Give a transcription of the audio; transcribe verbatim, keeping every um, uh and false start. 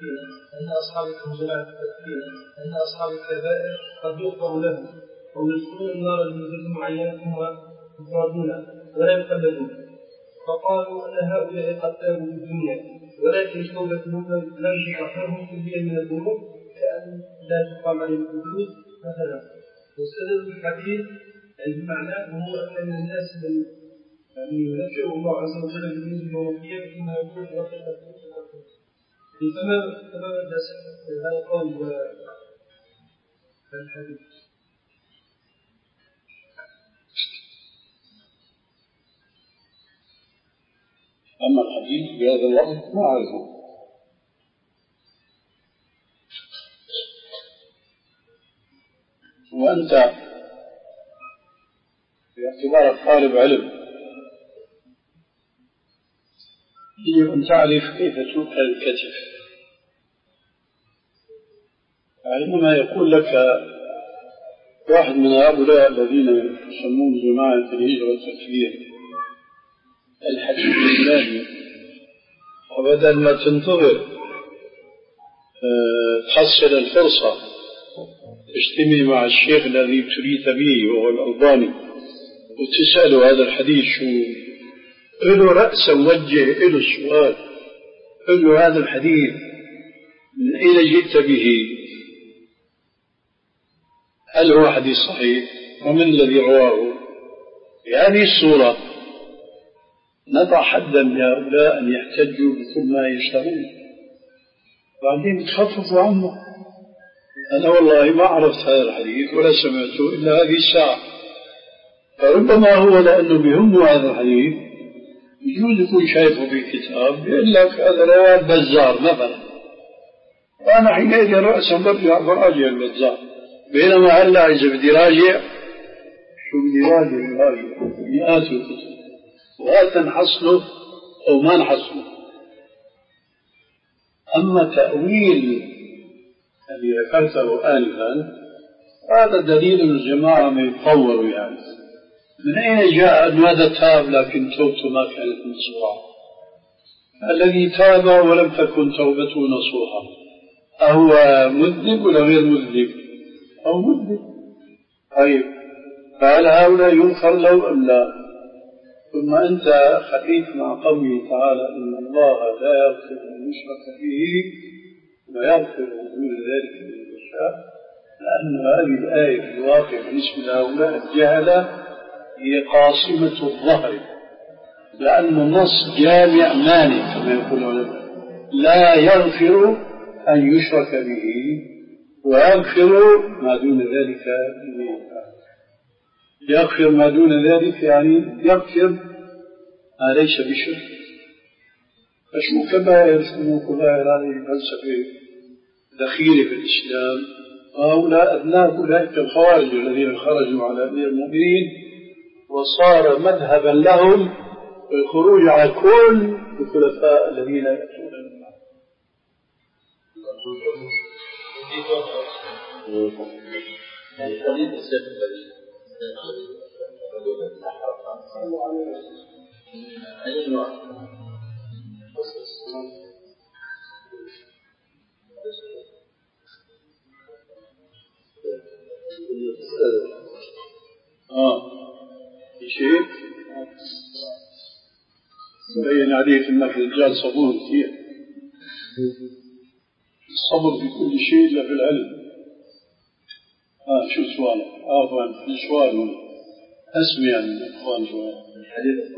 التكفير أن أصحاب جماعة التكفير أن أصحاب الكبائر قد يغفر لهم أو يدخلون النار لمدة معينة ثم يخرجون ولا يقلدون، فقالوا أن هؤلاء قد تابوا في الدنيا ولكن توبتهم لم تطهرهم كليا من الذنوب كأن لا تقام عليهم الحدود مثلا. واستدلوا الحديث أي بمعنى هو أن من الناس من يذكر الله عز وجل بالنسبة الوفية ثم يقول ربنا فما فما مدى صحة هذا القول والحديث؟ أما الحديث بهذا اللفظ ما أعرفه. وأنت باعتبارك طالب علم يجب أن تعرف كيف توقع الكتف. عندما يقول لك واحد من هؤلاء الذين يسمون جماعة الهجرة والتكفير الحديث الإسلامي، وبدل ما تنتظر تحصل الفرصة تجتمع مع الشيخ الذي تريد به وهو الألباني وتسأله هذا الحديث شو له رأسا وجه له السؤال، قل له هذا الحديث من أين جئت به؟ هل هو حديث صحيح؟ ومن الذي رواه؟ بهذه الصورة نضع حدا لهؤلاء أن يحتجوا بكل ما يشتهون، بعدين تخففوا عنه. أنا والله ما عرفت هذا الحديث ولا سمعته إلا هذه الساعة، فربما هو لأنه بهم هذا الحديث يجوز يكون شايفه في كتاب يقول لك هذا رواه البزار مثلا، وأنا حينئذ رأسا برجع براجع البزار، بينما هلا إذا بدي راجع شو بدي راجع راجع مئات الكتب وهذا نحصله أو ما نحصله. أما تأويل الذي ذكرته آنفا هذا دليل الجماعة ما يتطوروا يعني. من أين جاء أن هذا تاب لكن توبته ما كانت نصوحة؟ الذي تاب ولم تكن توبته نصوحة أهو مذنب ولا غير مذنب؟ أو مذنب. طيب فهل هؤلاء يغفر له أم لا؟ ثم أنت خليت مع قوله تعالى إن الله لا يغفر أن يشرك به ويغفر دون ذلك لمن يشاء، لأن هذه الآية في الواقع بالنسبة لهؤلاء الجهلة هي قاصمة الظهر، لأن النص جامع مانع كما يقول العلماء، لا يغفر أن يشرك به ويغفر ما دون ذلك لمن يشاء. يغفر ما دون ذلك يعني يغفر ما ليس بشرك. فشو كبائر شو كبائر هذه الفلسفة دخيلة في الإسلام؟ هؤلاء أبناء أولئك الخوارج الذين خرجوا على أمير المؤمنين وصار مذهبا لهم الخروج على كل الخلفاء الذين يأتون من بعد. آه في شيء بين عليك أنك رجال صبور كثير، الصبر في كل شيء إلا في العلم. آه شو سؤالك؟ عفوا في سؤال اسمي عن الإخوان شوية.